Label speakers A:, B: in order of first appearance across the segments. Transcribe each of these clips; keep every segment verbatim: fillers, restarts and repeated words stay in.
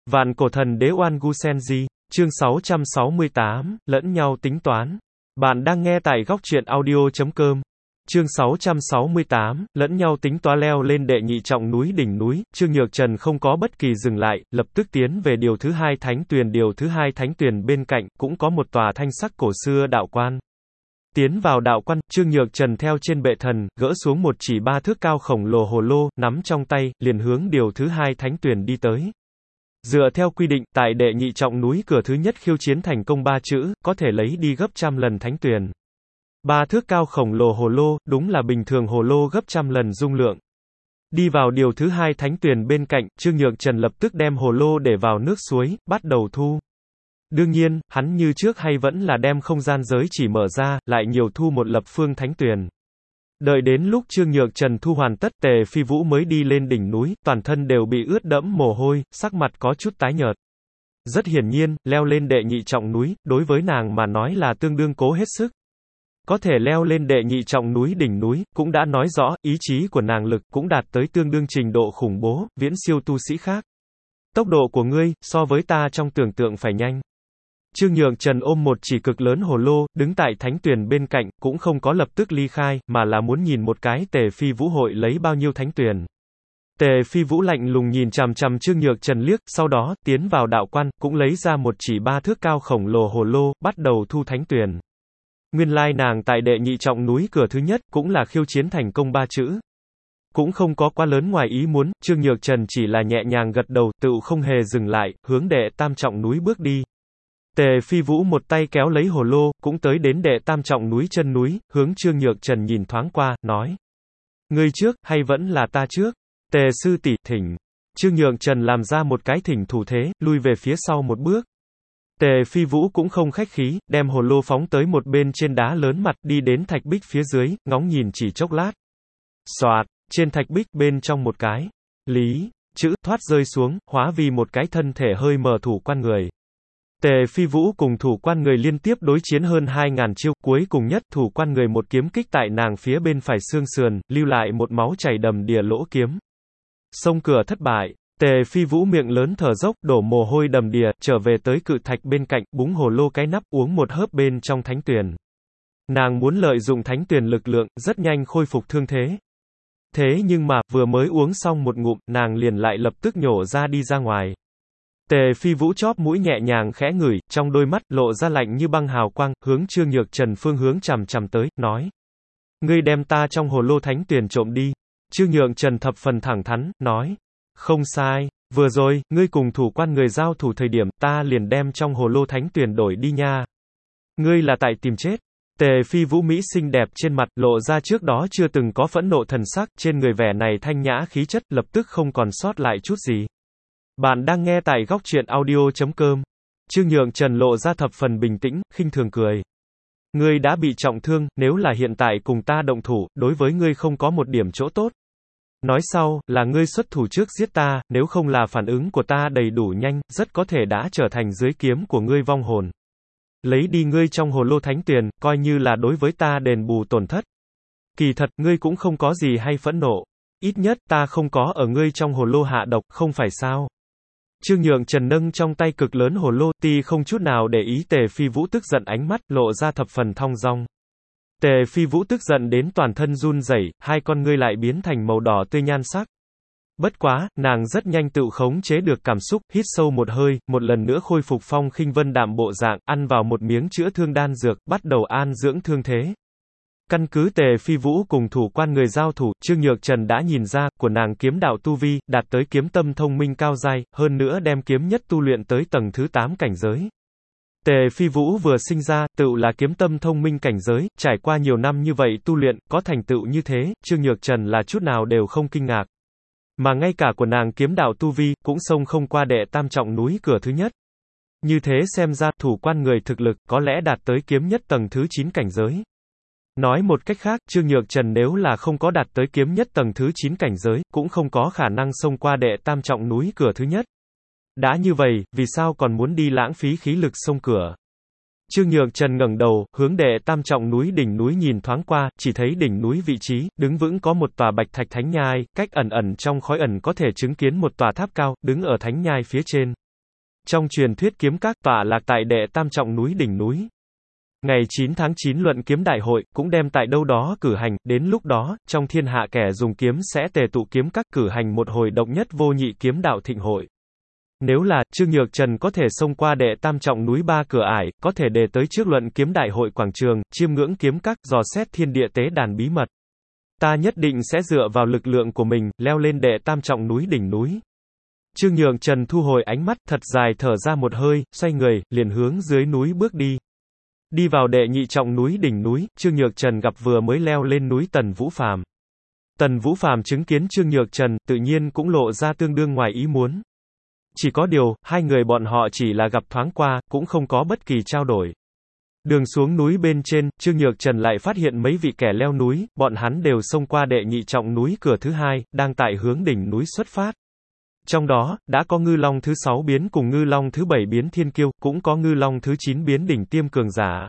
A: Vạn cổ thần đế Oan Gu Senji, chương sáu trăm sáu mươi tám, lẫn nhau tính toán. Bạn đang nghe tại góc truyện audio chấm com. Chương sáu trăm sáu mươi tám, lẫn nhau tính toán. Leo lên đệ nhị trọng núi đỉnh núi, Trương Nhược Trần không có bất kỳ dừng lại, lập tức tiến về điều thứ hai thánh tuyền. Điều thứ hai thánh tuyền bên cạnh, cũng có một tòa thanh sắc cổ xưa đạo quan. Tiến vào đạo quan, Trương Nhược Trần theo trên bệ thần, gỡ xuống một chỉ ba thước cao khổng lồ hồ lô, nắm trong tay, liền hướng điều thứ hai thánh tuyền đi tới. Dựa theo quy định, tại đệ nhị trọng núi cửa thứ nhất khiêu chiến thành công ba chữ, có thể lấy đi gấp trăm lần thánh tuyền. Ba thước cao khổng lồ hồ lô, đúng là bình thường hồ lô gấp trăm lần dung lượng. Đi vào điều thứ hai thánh tuyền bên cạnh, Trương Nhược Trần lập tức đem hồ lô để vào nước suối, bắt đầu thu. Đương nhiên, hắn như trước hay vẫn là đem không gian giới chỉ mở ra, lại nhiều thu một lập phương thánh tuyền. Đợi đến lúc Trương Nhược Trần thu hoàn tất, Tề Phi Vũ mới đi lên đỉnh núi, toàn thân đều bị ướt đẫm mồ hôi, sắc mặt có chút tái nhợt. Rất hiển nhiên, leo lên đệ nhị trọng núi, đối với nàng mà nói là tương đương cố hết sức. Có thể leo lên đệ nhị trọng núi đỉnh núi, cũng đã nói rõ, ý chí của nàng lực cũng đạt tới tương đương trình độ khủng bố, viễn siêu tu sĩ khác. Tốc độ của ngươi, so với ta trong tưởng tượng phải nhanh. Trương Nhược Trần ôm một chỉ cực lớn hồ lô, đứng tại thánh tuyền bên cạnh, cũng không có lập tức ly khai, mà là muốn nhìn một cái Tề Phi Vũ hội lấy bao nhiêu thánh tuyền. Tề Phi Vũ lạnh lùng nhìn chằm chằm Trương Nhược Trần liếc, sau đó, tiến vào đạo quan, cũng lấy ra một chỉ ba thước cao khổng lồ hồ lô, bắt đầu thu thánh tuyền. Nguyên lai nàng tại đệ nhị trọng núi cửa thứ nhất, cũng là khiêu chiến thành công ba chữ. Cũng không có quá lớn ngoài ý muốn, Trương Nhược Trần chỉ là nhẹ nhàng gật đầu, tựu không hề dừng lại, hướng đệ tam trọng núi bước đi. Tề Phi Vũ một tay kéo lấy hồ lô, cũng tới đến đệ tam trọng núi chân núi, hướng Trương Nhược Trần nhìn thoáng qua, nói. Ngươi trước, hay vẫn là ta trước? Tề sư tỷ, thỉnh. Trương Nhược Trần làm ra một cái thỉnh thủ thế, lui về phía sau một bước. Tề Phi Vũ cũng không khách khí, đem hồ lô phóng tới một bên trên đá lớn mặt, đi đến thạch bích phía dưới, ngóng nhìn chỉ chốc lát. Xoạt, trên thạch bích, bên trong một cái lý chữ thoát rơi xuống, hóa vì một cái thân thể hơi mờ thủ quan người. Tề Phi Vũ cùng thủ quan người liên tiếp đối chiến hơn hai ngàn chiêu, cuối cùng nhất thủ quan người một kiếm kích tại nàng phía bên phải xương sườn, lưu lại một máu chảy đầm đìa lỗ kiếm. Xông cửa thất bại, Tề Phi Vũ miệng lớn thở dốc, đổ mồ hôi đầm đìa, trở về tới cự thạch bên cạnh, búng hồ lô cái nắp, uống một hớp bên trong thánh tuyền. Nàng muốn lợi dụng thánh tuyền lực lượng, rất nhanh khôi phục thương thế. Thế nhưng mà, vừa mới uống xong một ngụm, nàng liền lại lập tức nhổ ra đi ra ngoài. Tề Phi Vũ chóp mũi nhẹ nhàng khẽ ngửi, trong đôi mắt lộ ra lạnh như băng hào quang, hướng Trương Nhược Trần phương hướng chằm chằm tới, nói: "Ngươi đem ta trong hồ lô thánh tuyền trộm đi." Trương Nhược Trần thập phần thẳng thắn, nói: "Không sai, vừa rồi ngươi cùng thủ quan người giao thủ thời điểm, ta liền đem trong hồ lô thánh tuyền đổi đi nha. Ngươi là tại tìm chết." Tề Phi Vũ mỹ xinh đẹp trên mặt, lộ ra trước đó chưa từng có phẫn nộ thần sắc, trên người vẻ này thanh nhã khí chất, lập tức không còn sót lại chút gì. Bạn đang nghe tại góc truyện audio chấm com. Trương Nhược Trần lộ ra thập phần bình tĩnh, khinh thường cười. Ngươi đã bị trọng thương, nếu là hiện tại cùng ta động thủ, đối với ngươi không có một điểm chỗ tốt. Nói sau, là ngươi xuất thủ trước giết ta, nếu không là phản ứng của ta đầy đủ nhanh, rất có thể đã trở thành dưới kiếm của ngươi vong hồn. Lấy đi ngươi trong hồ lô thánh tuyền, coi như là đối với ta đền bù tổn thất. Kỳ thật, ngươi cũng không có gì hay phẫn nộ. Ít nhất, ta không có ở ngươi trong hồ lô hạ độc, không phải sao? Trương Nhược Trần nâng trong tay cực lớn hồ lô, ti không chút nào để ý Tề Phi Vũ tức giận ánh mắt, lộ ra thập phần thong dong. Tề Phi Vũ tức giận đến toàn thân run rẩy, hai con ngươi lại biến thành màu đỏ tươi nhan sắc. Bất quá, nàng rất nhanh tự khống chế được cảm xúc, hít sâu một hơi, một lần nữa khôi phục phong khinh vân đạm bộ dạng, ăn vào một miếng chữa thương đan dược, bắt đầu an dưỡng thương thế. Căn cứ Tề Phi Vũ cùng thủ quan người giao thủ, Trương Nhược Trần đã nhìn ra, của nàng kiếm đạo tu vi, đạt tới kiếm tâm thông minh cao giai, hơn nữa đem kiếm nhất tu luyện tới tầng thứ tám cảnh giới. Tề Phi Vũ vừa sinh ra, tựu là kiếm tâm thông minh cảnh giới, trải qua nhiều năm như vậy tu luyện, có thành tựu như thế, Trương Nhược Trần là chút nào đều không kinh ngạc. Mà ngay cả của nàng kiếm đạo tu vi, cũng xông không qua đệ tam trọng núi cửa thứ nhất. Như thế xem ra, thủ quan người thực lực, có lẽ đạt tới kiếm nhất tầng thứ chín cảnh giới. Nói một cách khác, Trương Nhược Trần nếu là không có đạt tới kiếm nhất tầng thứ chín cảnh giới, cũng không có khả năng xông qua đệ tam trọng núi cửa thứ nhất. Đã như vậy, vì sao còn muốn đi lãng phí khí lực xông cửa? Trương Nhược Trần ngẩng đầu, hướng đệ tam trọng núi đỉnh núi nhìn thoáng qua, chỉ thấy đỉnh núi vị trí, đứng vững có một tòa bạch thạch thánh nhai, cách ẩn ẩn trong khói ẩn có thể chứng kiến một tòa tháp cao, đứng ở thánh nhai phía trên. Trong truyền thuyết kiếm các tọa lạc tại đệ tam trọng núi đỉnh núi. Ngày chín tháng chín luận kiếm đại hội, cũng đem tại đâu đó cử hành, đến lúc đó, trong thiên hạ kẻ dùng kiếm sẽ tề tụ kiếm các cử hành một hồi độc nhất vô nhị kiếm đạo thịnh hội. Nếu là, Trương Nhược Trần có thể xông qua đệ tam trọng núi ba cửa ải, có thể đề tới trước luận kiếm đại hội quảng trường, chiêm ngưỡng kiếm các, dò xét thiên địa tế đàn bí mật. Ta nhất định sẽ dựa vào lực lượng của mình, leo lên đệ tam trọng núi đỉnh núi. Trương Nhược Trần thu hồi ánh mắt, thật dài thở ra một hơi, xoay người, liền hướng dưới núi bước đi. Đi vào đệ nhị trọng núi đỉnh núi, Trương Nhược Trần gặp vừa mới leo lên núi Tần Vũ Phàm. Tần Vũ Phàm chứng kiến Trương Nhược Trần, tự nhiên cũng lộ ra tương đương ngoài ý muốn. Chỉ có điều, hai người bọn họ chỉ là gặp thoáng qua, cũng không có bất kỳ trao đổi. Đường xuống núi bên trên, Trương Nhược Trần lại phát hiện mấy vị kẻ leo núi, bọn hắn đều xông qua đệ nhị trọng núi cửa thứ hai, đang tại hướng đỉnh núi xuất phát. Trong đó, đã có ngư long thứ sáu biến cùng ngư long thứ bảy biến thiên kiêu, cũng có ngư long thứ chín biến đỉnh tiêm cường giả.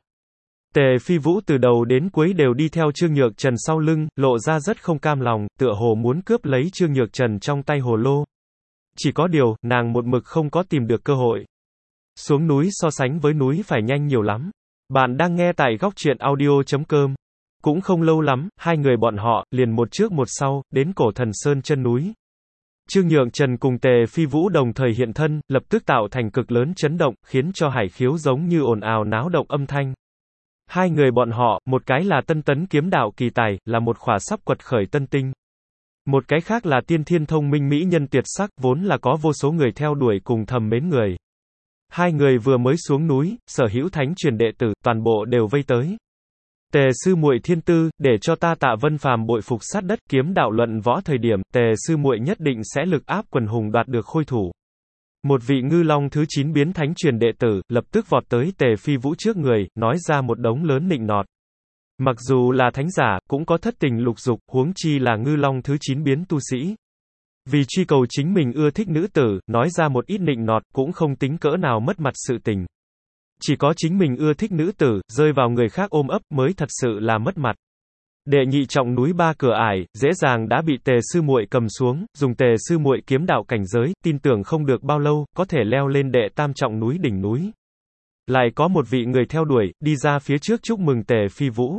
A: Tề Phi Vũ từ đầu đến cuối đều đi theo Trương Nhược Trần sau lưng, lộ ra rất không cam lòng, tựa hồ muốn cướp lấy Trương Nhược Trần trong tay hồ lô. Chỉ có điều, nàng một mực không có tìm được cơ hội. Xuống núi so sánh với núi phải nhanh nhiều lắm. Bạn đang nghe tại góc truyện audio chấm com. Cũng không lâu lắm, hai người bọn họ, liền một trước một sau, đến cổ Thần Sơn chân núi. Trương Nhược Trần cùng Tề Phi Vũ đồng thời hiện thân, lập tức tạo thành cực lớn chấn động, khiến cho hải khiếu giống như ồn ào náo động âm thanh. Hai người bọn họ, một cái là tân tấn kiếm đạo kỳ tài, là một khỏa sắp quật khởi tân tinh. Một cái khác là tiên thiên thông minh mỹ nhân tuyệt sắc, vốn là có vô số người theo đuổi cùng thầm mến người. Hai người vừa mới xuống núi, sở hữu thánh truyền đệ tử, toàn bộ đều vây tới. Tề sư muội thiên tư, để cho ta Tạ Vân Phàm bội phục sát đất, kiếm đạo luận võ thời điểm, Tề sư muội nhất định sẽ lực áp quần hùng đoạt được khôi thủ. Một vị ngư long thứ chín biến thánh truyền đệ tử, lập tức vọt tới Tề Phi Vũ trước người, nói ra một đống lớn nịnh nọt. Mặc dù là thánh giả, cũng có thất tình lục dục, huống chi là ngư long thứ chín biến tu sĩ. Vì truy cầu chính mình ưa thích nữ tử, nói ra một ít nịnh nọt, cũng không tính cỡ nào mất mặt sự tình. Chỉ có chính mình ưa thích nữ tử, rơi vào người khác ôm ấp, mới thật sự là mất mặt. Đệ nhị trọng núi ba cửa ải, dễ dàng đã bị Tề sư muội cầm xuống, dùng Tề sư muội kiếm đạo cảnh giới, tin tưởng không được bao lâu, có thể leo lên đệ tam trọng núi đỉnh núi. Lại có một vị người theo đuổi, đi ra phía trước chúc mừng Tề Phi Vũ.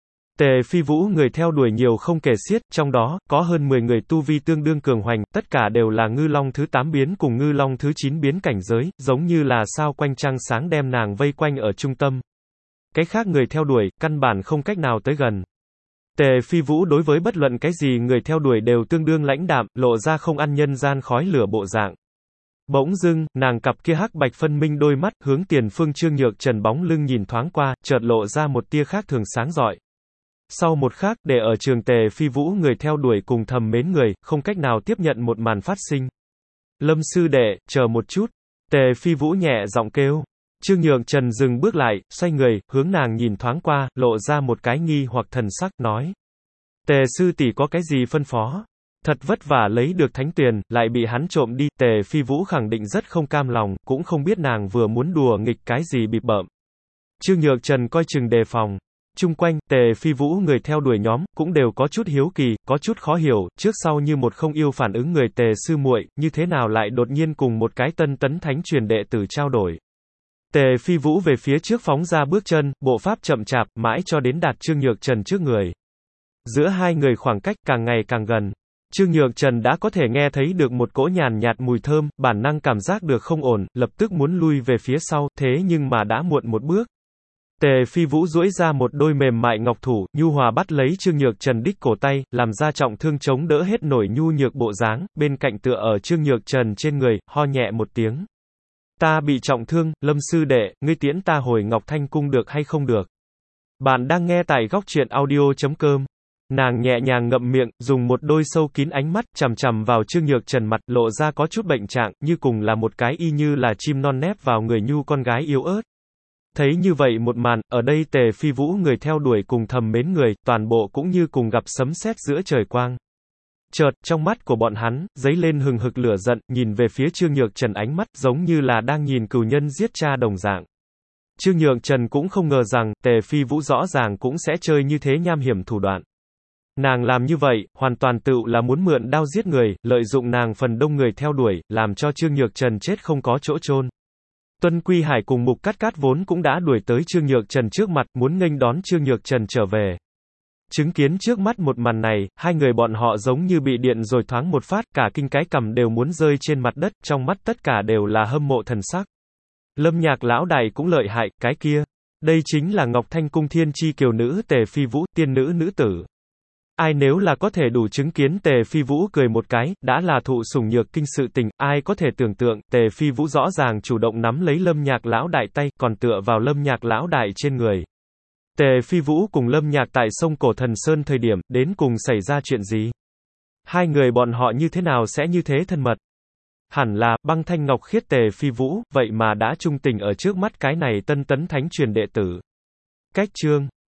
A: Tề Phi Vũ người theo đuổi nhiều không kể xiết, trong đó, có hơn mười người tu vi tương đương cường hoành, tất cả đều là ngư long thứ tám biến cùng ngư long thứ chín biến cảnh giới, giống như là sao quanh trăng sáng đem nàng vây quanh ở trung tâm. Cái khác người theo đuổi, căn bản không cách nào tới gần. Tề Phi Vũ đối với bất luận cái gì người theo đuổi đều tương đương lãnh đạm, lộ ra không ăn nhân gian khói lửa bộ dạng. Bỗng dưng, nàng cặp kia hắc bạch phân minh đôi mắt, hướng tiền phương Trương Nhược Trần bóng lưng nhìn thoáng qua, chợt lộ ra một tia khác thường sáng rọi. Sau một khắc, để ở trường Tề Phi Vũ người theo đuổi cùng thầm mến người, không cách nào tiếp nhận một màn phát sinh. Lâm sư đệ, chờ một chút. Tề Phi Vũ nhẹ giọng kêu. Trương Nhược Trần dừng bước lại, xoay người, hướng nàng nhìn thoáng qua, lộ ra một cái nghi hoặc thần sắc, nói. Tề sư tỷ có cái gì phân phó? Thật vất vả lấy được thánh tuyền, lại bị hắn trộm đi, Tề Phi Vũ khẳng định rất không cam lòng, cũng không biết nàng vừa muốn đùa nghịch cái gì bịp bợm. Trương Nhược Trần coi chừng đề phòng. Chung quanh, Tề Phi Vũ người theo đuổi nhóm, cũng đều có chút hiếu kỳ, có chút khó hiểu, trước sau như một không yêu phản ứng người Tề sư muội, như thế nào lại đột nhiên cùng một cái tân tấn thánh truyền đệ tử trao đổi. Tề Phi Vũ về phía trước phóng ra bước chân, bộ pháp chậm chạp, mãi cho đến đạt Trương Nhược Trần trước người. Giữa hai người khoảng cách càng ngày càng gần. Trương Nhược Trần đã có thể nghe thấy được một cỗ nhàn nhạt mùi thơm, bản năng cảm giác được không ổn, lập tức muốn lui về phía sau, thế nhưng mà đã muộn một bước. Tề Phi Vũ duỗi ra một đôi mềm mại ngọc thủ, nhu hòa bắt lấy Trương Nhược Trần đích cổ tay, làm ra trọng thương chống đỡ hết nổi nhu nhược bộ dáng, bên cạnh tựa ở Trương Nhược Trần trên người, ho nhẹ một tiếng. Ta bị trọng thương, Lâm sư đệ, ngươi tiễn ta hồi Ngọc Thanh cung được hay không được? Bạn đang nghe tại góc truyện audio chấm com. Nàng nhẹ nhàng ngậm miệng, dùng một đôi sâu kín ánh mắt, chằm chằm vào Trương Nhược Trần mặt, lộ ra có chút bệnh trạng, như cùng là một cái y như là chim non nép vào người nhu con gái yếu ớt. Thấy như vậy một màn, ở đây Tề Phi Vũ người theo đuổi cùng thầm mến người, toàn bộ cũng như cùng gặp sấm sét giữa trời quang. Chợt, trong mắt của bọn hắn, dấy lên hừng hực lửa giận, nhìn về phía Trương Nhược Trần ánh mắt, giống như là đang nhìn cừu nhân giết cha đồng dạng. Trương Nhược Trần cũng không ngờ rằng, Tề Phi Vũ rõ ràng cũng sẽ chơi như thế nham hiểm thủ đoạn. Nàng làm như vậy, hoàn toàn tự là muốn mượn đao giết người, lợi dụng nàng phần đông người theo đuổi, làm cho Trương Nhược Trần chết không có chỗ chôn. Tuân Quy Hải cùng Mục Cát Cát vốn cũng đã đuổi tới Trương Nhược Trần trước mặt, muốn nghênh đón Trương Nhược Trần trở về. Chứng kiến trước mắt một màn này, hai người bọn họ giống như bị điện rồi thoáng một phát, cả kinh cái cằm đều muốn rơi trên mặt đất, trong mắt tất cả đều là hâm mộ thần sắc. Lâm Nhạc lão đại cũng lợi hại, cái kia. Đây chính là Ngọc Thanh cung thiên chi kiều nữ Tề Phi Vũ, tiên nữ nữ tử. Ai nếu là có thể đủ chứng kiến Tề Phi Vũ cười một cái, đã là thụ sủng nhược kinh sự tình, ai có thể tưởng tượng, Tề Phi Vũ rõ ràng chủ động nắm lấy Lâm Nhạc lão đại tay, còn tựa vào Lâm Nhạc lão đại trên người. Tề Phi Vũ cùng Lâm Nhạc tại sông Cổ Thần Sơn thời điểm, đến cùng xảy ra chuyện gì? Hai người bọn họ như thế nào sẽ như thế thân mật? Hẳn là, băng thanh ngọc khiết Tề Phi Vũ, vậy mà đã trung tình ở trước mắt cái này tân tấn thánh truyền đệ tử. Cách chương